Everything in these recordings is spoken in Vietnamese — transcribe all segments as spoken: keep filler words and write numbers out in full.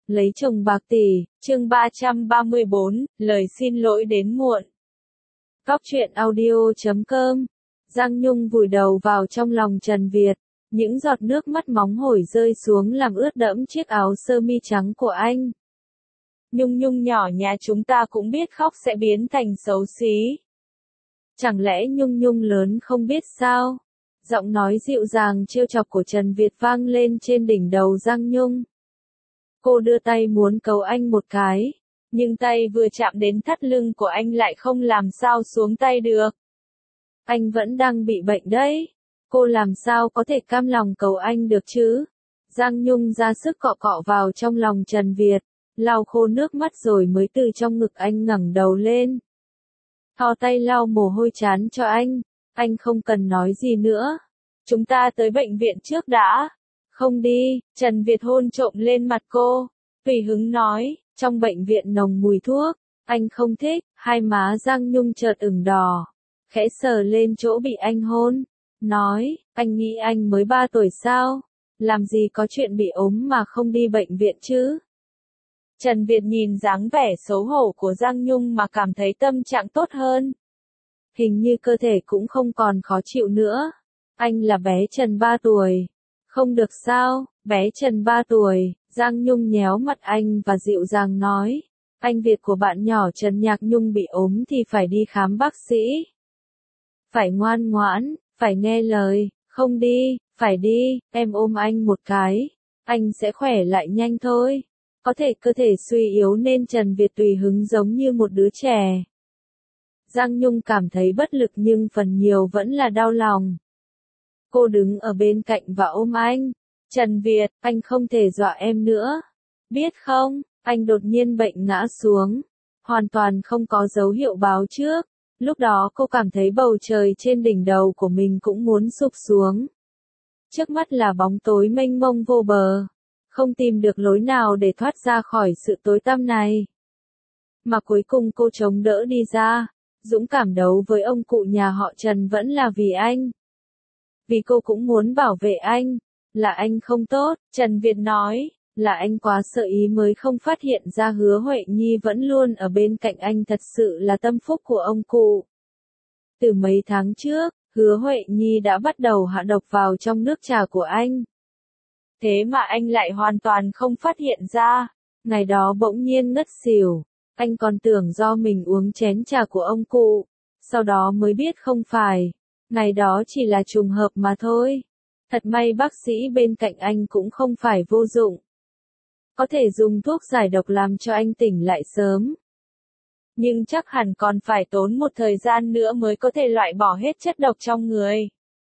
Lấy chồng bạc tỷ, chương ba trăm ba mươi bốn, lời xin lỗi đến muộn. Cóc truyện audio chấm com. Giang Nhung vùi đầu vào trong lòng Trần Việt, những giọt nước mắt nóng hổi rơi xuống làm ướt đẫm chiếc áo sơ mi trắng của anh. Nhung Nhung nhỏ nhà chúng ta cũng biết khóc sẽ biến thành xấu xí. Chẳng lẽ Nhung Nhung lớn không biết sao? Giọng nói dịu dàng trêu chọc của Trần Việt vang lên trên đỉnh đầu Giang Nhung. Cô đưa tay muốn cấu anh một cái, nhưng tay vừa chạm đến thắt lưng của anh lại không làm sao xuống tay được. Anh vẫn đang bị bệnh đấy, cô làm sao có thể cam lòng cầu anh được chứ? Giang Nhung ra sức cọ cọ vào trong lòng Trần Việt, lau khô nước mắt rồi mới từ trong ngực anh ngẩng đầu lên. Thò tay lau mồ hôi trán cho anh, anh không cần nói gì nữa. Chúng ta tới bệnh viện trước đã. Không đi, Trần Việt hôn trộm lên mặt cô, tùy hứng nói, trong bệnh viện nồng mùi thuốc, anh không thích. Hai má Giang Nhung chợt ửng đỏ, khẽ sờ lên chỗ bị anh hôn, nói, anh nghĩ anh mới ba tuổi sao, làm gì có chuyện bị ốm mà không đi bệnh viện chứ. Trần Việt nhìn dáng vẻ xấu hổ của Giang Nhung mà cảm thấy tâm trạng tốt hơn. Hình như cơ thể cũng không còn khó chịu nữa. Anh là bé Trần ba tuổi. Không được sao, bé Trần ba tuổi, Giang Nhung nhéo mặt anh và dịu dàng nói. Anh Việt của bạn nhỏ Trần Nhạc Nhung bị ốm thì phải đi khám bác sĩ. Phải ngoan ngoãn, phải nghe lời, không đi, phải đi, em ôm anh một cái. Anh sẽ khỏe lại nhanh thôi. Có thể cơ thể suy yếu nên Trần Việt tùy hứng giống như một đứa trẻ. Giang Nhung cảm thấy bất lực nhưng phần nhiều vẫn là đau lòng. Cô đứng ở bên cạnh và ôm anh. Trần Việt, anh không thể dọa em nữa. Biết không, anh đột nhiên bệnh ngã xuống. Hoàn toàn không có dấu hiệu báo trước. Lúc đó cô cảm thấy bầu trời trên đỉnh đầu của mình cũng muốn sụp xuống. Trước mắt là bóng tối mênh mông vô bờ. Không tìm được lối nào để thoát ra khỏi sự tối tăm này. Mà cuối cùng cô chống đỡ đi ra. Dũng cảm đấu với ông cụ nhà họ Trần vẫn là vì anh. Vì cô cũng muốn bảo vệ anh. Là anh không tốt, Trần Việt nói. Là anh quá sợ ý mới không phát hiện ra Hứa Huệ Nhi vẫn luôn ở bên cạnh anh, thật sự là tâm phúc của ông cụ. Từ mấy tháng trước, Hứa Huệ Nhi đã bắt đầu hạ độc vào trong nước trà của anh. Thế mà anh lại hoàn toàn không phát hiện ra. Ngày đó bỗng nhiên ngất xỉu. Anh còn tưởng do mình uống chén trà của ông cụ. Sau đó mới biết không phải. Ngày đó chỉ là trùng hợp mà thôi. Thật may bác sĩ bên cạnh anh cũng không phải vô dụng. Có thể dùng thuốc giải độc làm cho anh tỉnh lại sớm. Nhưng chắc hẳn còn phải tốn một thời gian nữa mới có thể loại bỏ hết chất độc trong người.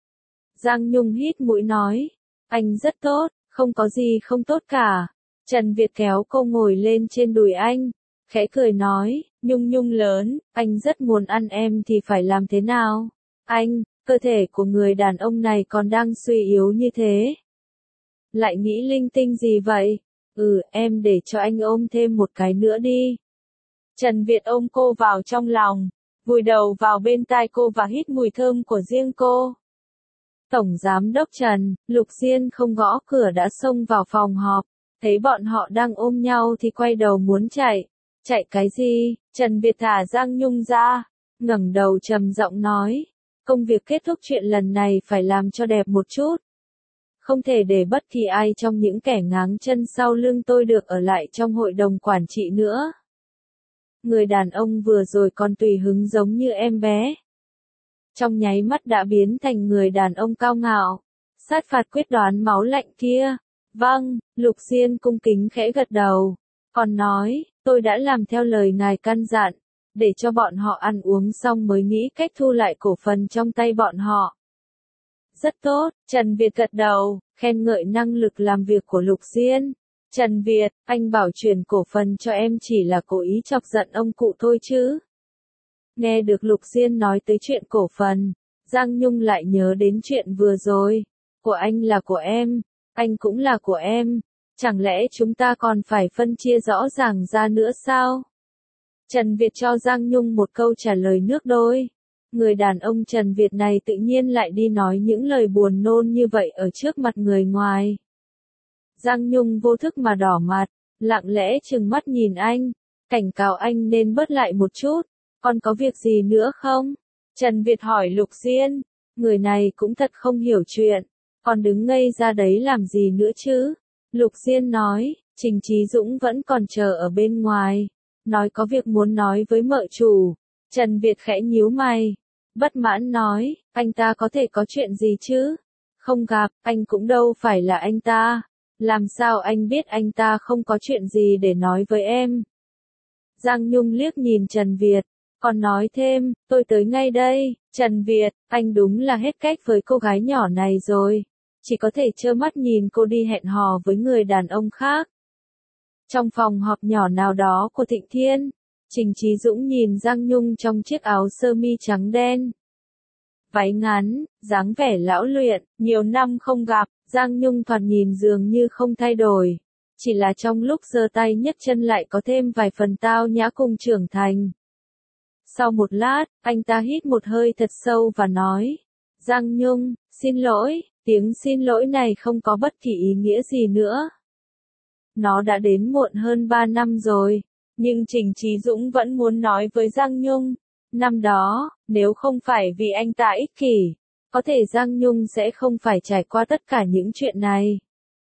Giang Nhung hít mũi nói. Anh rất tốt, không có gì không tốt cả. Trần Việt kéo cô ngồi lên trên đùi anh. Khẽ cười nói, Nhung Nhung lớn, anh rất muốn ăn em thì phải làm thế nào? Anh, cơ thể của người đàn ông này còn đang suy yếu như thế. Lại nghĩ linh tinh gì vậy? Ừ, em để cho anh ôm thêm một cái nữa đi. Trần Việt ôm cô vào trong lòng, vùi đầu vào bên tai cô và hít mùi thơm của riêng cô. Tổng Giám đốc Trần, Lục Diên không gõ cửa đã xông vào phòng họp, thấy bọn họ đang ôm nhau thì quay đầu muốn chạy. Chạy cái gì? Trần Việt thả Giang Nhung ra, ngẩng đầu trầm giọng nói, công việc kết thúc chuyện lần này phải làm cho đẹp một chút. Không thể để bất kỳ ai trong những kẻ ngáng chân sau lưng tôi được ở lại trong hội đồng quản trị nữa. Người đàn ông vừa rồi còn tùy hứng giống như em bé. Trong nháy mắt đã biến thành người đàn ông cao ngạo, sát phạt quyết đoán máu lạnh kia. Vâng, Lục Diên cung kính khẽ gật đầu, còn nói, tôi đã làm theo lời ngài căn dặn, để cho bọn họ ăn uống xong mới nghĩ cách thu lại cổ phần trong tay bọn họ. Rất tốt, Trần Việt gật đầu, khen ngợi năng lực làm việc của Lục Diên. Trần Việt, anh bảo chuyển cổ phần cho em chỉ là cố ý chọc giận ông cụ thôi chứ. Nghe được Lục Diên nói tới chuyện cổ phần, Giang Nhung lại nhớ đến chuyện vừa rồi. Của anh là của em, anh cũng là của em. Chẳng lẽ chúng ta còn phải phân chia rõ ràng ra nữa sao? Trần Việt cho Giang Nhung một câu trả lời nước đôi. Người đàn ông Trần Việt này tự nhiên lại đi nói những lời buồn nôn như vậy ở trước mặt người ngoài. Giang Nhung vô thức mà đỏ mặt, lặng lẽ trừng mắt nhìn anh, cảnh cáo anh nên bớt lại một chút. Còn có việc gì nữa không? Trần Việt hỏi Lục Diên, người này cũng thật không hiểu chuyện, còn đứng ngây ra đấy làm gì nữa chứ? Lục Diên nói, Trình Chí Dũng vẫn còn chờ ở bên ngoài, nói có việc muốn nói với mợ chủ. Trần Việt khẽ nhíu mày, bất mãn nói, anh ta có thể có chuyện gì chứ? Không gặp, anh cũng đâu phải là anh ta. Làm sao anh biết anh ta không có chuyện gì để nói với em? Giang Nhung liếc nhìn Trần Việt, còn nói thêm, tôi tới ngay đây. Trần Việt, anh đúng là hết cách với cô gái nhỏ này rồi. Chỉ có thể trơ mắt nhìn cô đi hẹn hò với người đàn ông khác. Trong phòng họp nhỏ nào đó của Thịnh Thiên, Trình Chí Dũng nhìn Giang Nhung trong chiếc áo sơ mi trắng đen. Váy ngắn, dáng vẻ lão luyện, nhiều năm không gặp, Giang Nhung thoạt nhìn dường như không thay đổi. Chỉ là trong lúc giơ tay nhấc chân lại có thêm vài phần tao nhã cùng trưởng thành. Sau một lát, anh ta hít một hơi thật sâu và nói, Giang Nhung, xin lỗi, tiếng xin lỗi này không có bất kỳ ý nghĩa gì nữa. Nó đã đến muộn hơn ba năm rồi, nhưng Trình Chí Dũng vẫn muốn nói với Giang Nhung. Năm đó, nếu không phải vì anh ta ích kỷ, có thể Giang Nhung sẽ không phải trải qua tất cả những chuyện này.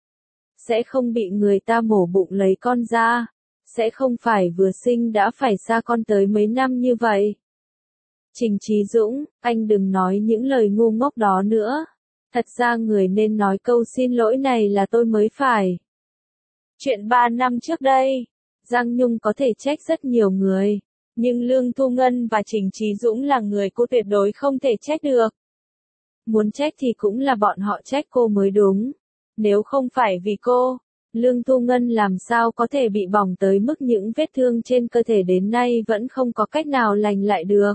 Sẽ không bị người ta mổ bụng lấy con ra. Sẽ không phải vừa sinh đã phải xa con tới mấy năm như vậy. Trình Chí Dũng, anh đừng nói những lời ngu ngốc đó nữa. Thật ra người nên nói câu xin lỗi này là tôi mới phải. Chuyện ba năm trước đây, Giang Nhung có thể trách rất nhiều người. Nhưng Lương Thu Ngân và Trình Chí Dũng là người cô tuyệt đối không thể trách được. Muốn trách thì cũng là bọn họ trách cô mới đúng. Nếu không phải vì cô, Lương Thu Ngân làm sao có thể bị bỏng tới mức những vết thương trên cơ thể đến nay vẫn không có cách nào lành lại được.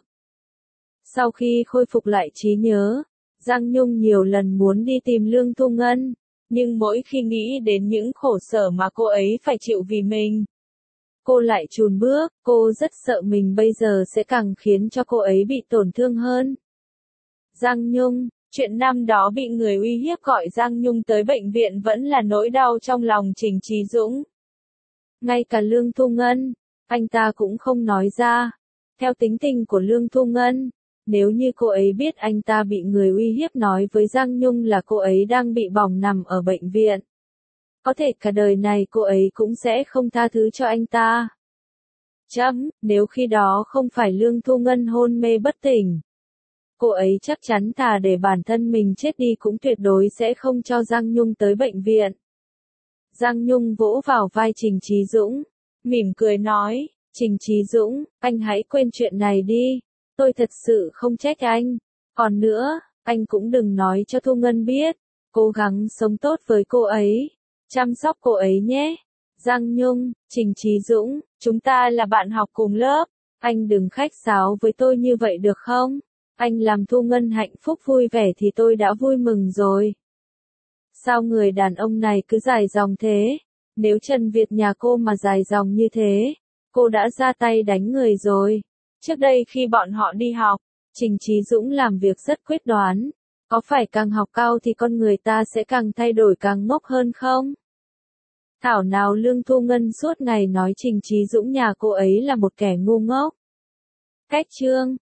Sau khi khôi phục lại trí nhớ, Giang Nhung nhiều lần muốn đi tìm Lương Thu Ngân, nhưng mỗi khi nghĩ đến những khổ sở mà cô ấy phải chịu vì mình, cô lại chùn bước, cô rất sợ mình bây giờ sẽ càng khiến cho cô ấy bị tổn thương hơn. Giang Nhung, chuyện năm đó bị người uy hiếp gọi Giang Nhung tới bệnh viện vẫn là nỗi đau trong lòng Trình Chí Dũng. Ngay cả Lương Thu Ngân, anh ta cũng không nói ra. Theo tính tình của Lương Thu Ngân, nếu như cô ấy biết anh ta bị người uy hiếp nói với Giang Nhung là cô ấy đang bị bỏng nằm ở bệnh viện, có thể cả đời này cô ấy cũng sẽ không tha thứ cho anh ta. Chấm, nếu khi đó không phải Lương Thu Ngân hôn mê bất tỉnh, cô ấy chắc chắn thà để bản thân mình chết đi cũng tuyệt đối sẽ không cho Giang Nhung tới bệnh viện. Giang Nhung vỗ vào vai Trình Chí Dũng, mỉm cười nói, Trình Chí Dũng, anh hãy quên chuyện này đi, tôi thật sự không trách anh. Còn nữa, anh cũng đừng nói cho Thu Ngân biết, cố gắng sống tốt với cô ấy, chăm sóc cô ấy nhé. Giang Nhung, Trình Chí Dũng, chúng ta là bạn học cùng lớp, anh đừng khách sáo với tôi như vậy được không? Anh làm Thu Ngân hạnh phúc vui vẻ thì tôi đã vui mừng rồi. Sao người đàn ông này cứ dài dòng thế? Nếu Trần Việt nhà cô mà dài dòng như thế, cô đã ra tay đánh người rồi. Trước đây khi bọn họ đi học, Trình Chí Dũng làm việc rất quyết đoán. Có phải càng học cao thì con người ta sẽ càng thay đổi càng ngốc hơn không? Thảo nào Lương Thu Ngân suốt ngày nói Trình Chí Dũng nhà cô ấy là một kẻ ngu ngốc. Cách chương